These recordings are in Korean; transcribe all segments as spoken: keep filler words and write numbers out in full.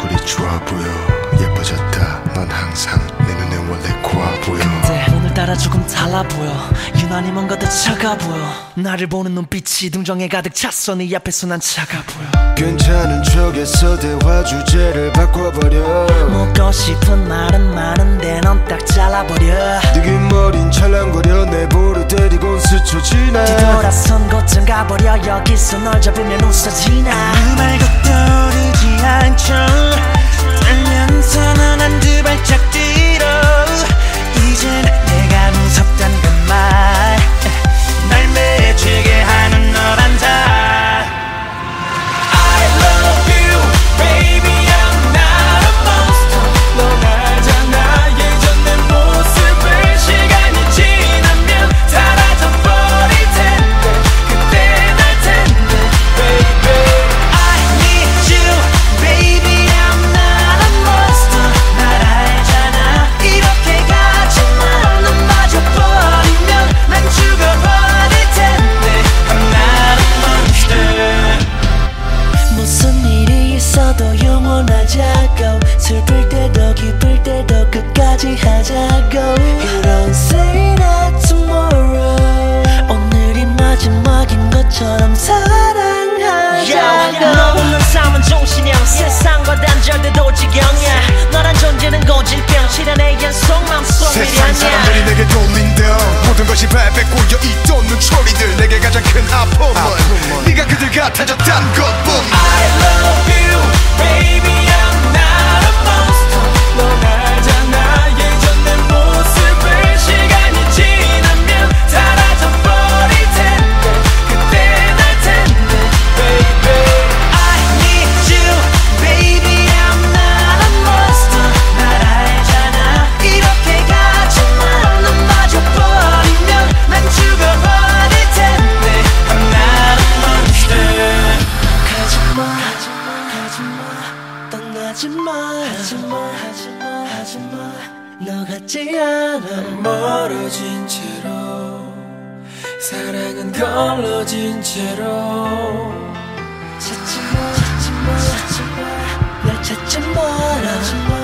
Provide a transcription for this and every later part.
얼굴이 좋아 보여. 예뻐졌다 넌 항상 내 눈에 원래 고와 보여. 근데 오늘따라 조금 달라 보여. 유난히 뭔가 더 차가 보여. 나를 보는 눈빛이 동정에 가득 찼어. 네 앞에서 난 차가 보여. 괜찮은 척에서 대화 주제를 바꿔버려. 묻고 싶은 말은 많은데 넌 딱 잘라버려. 느낌 어린 찰랑거려 내 볼을 때리곤 스쳐 지나. 뒤돌아선 곳쯤 가버려. 여기서 널 잡으면 웃어지나. 아무 말도 떠오르지 않죠. 떨면서 넌 한두 발짝 뒤로. 이젠 내가 무섭단 그 말 날 맺히게 하는 너란 자. I love you baby I'm not a monster. 넌 알잖아 예전 내 모습을. 시간이 지나면 사라져 버릴 텐데 그때 날 텐데 baby. I need you baby I'm not a monster. 날 알잖아 이렇게 가지마. 넌 빠져버리면 난 죽어버릴 텐데 I'm not a monster. 무슨 일이 있어도 영원하자고. 슬플 때도 기쁠 때도 끝까지 하자고. You don't say that tomorrow. 오늘이 마지막인 것처럼 사랑하자고. 너 없는 삶은 종신형. 세상과 단절돼도 지경이야. 너란 존재는 고질병. 실현의 연속 맘속 세상 사람들이 미련이야. 내게 돌린다. 모든 것이 발베 꼬여있던 눈초리들. 내게 가장 큰 아픔은 네가 그들 같아졌단 것뿐. I love you baby I'm not a monster. 넌 알잖아 예전 내 모습을. 시간이 지나면 사라져 버릴 텐데 그때 날 텐데 baby. I need you baby I'm not a monster. 날 알잖아 이렇게 가지마. 넌 빠져버리면 난 죽어버릴 텐데 I'm not a monster. 가지마 가지마 떠나지마. 하지마 하지마 하지마 너 같지 않아. 멀어진 채로 사랑은 걸러진 채로. 찾지마 찾지마 찾지마 날 찾지 마라.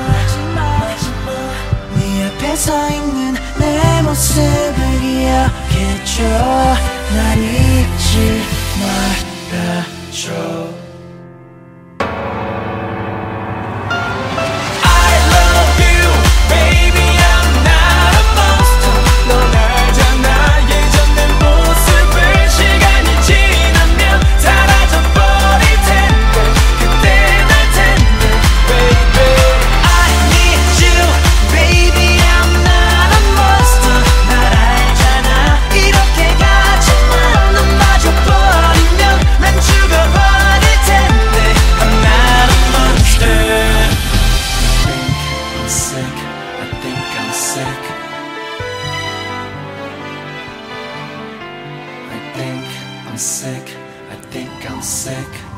네 앞에 서 있는 내 모습을 기억해줘. 날 잊지 말아줘. I think I'm sick, I think I'm sick.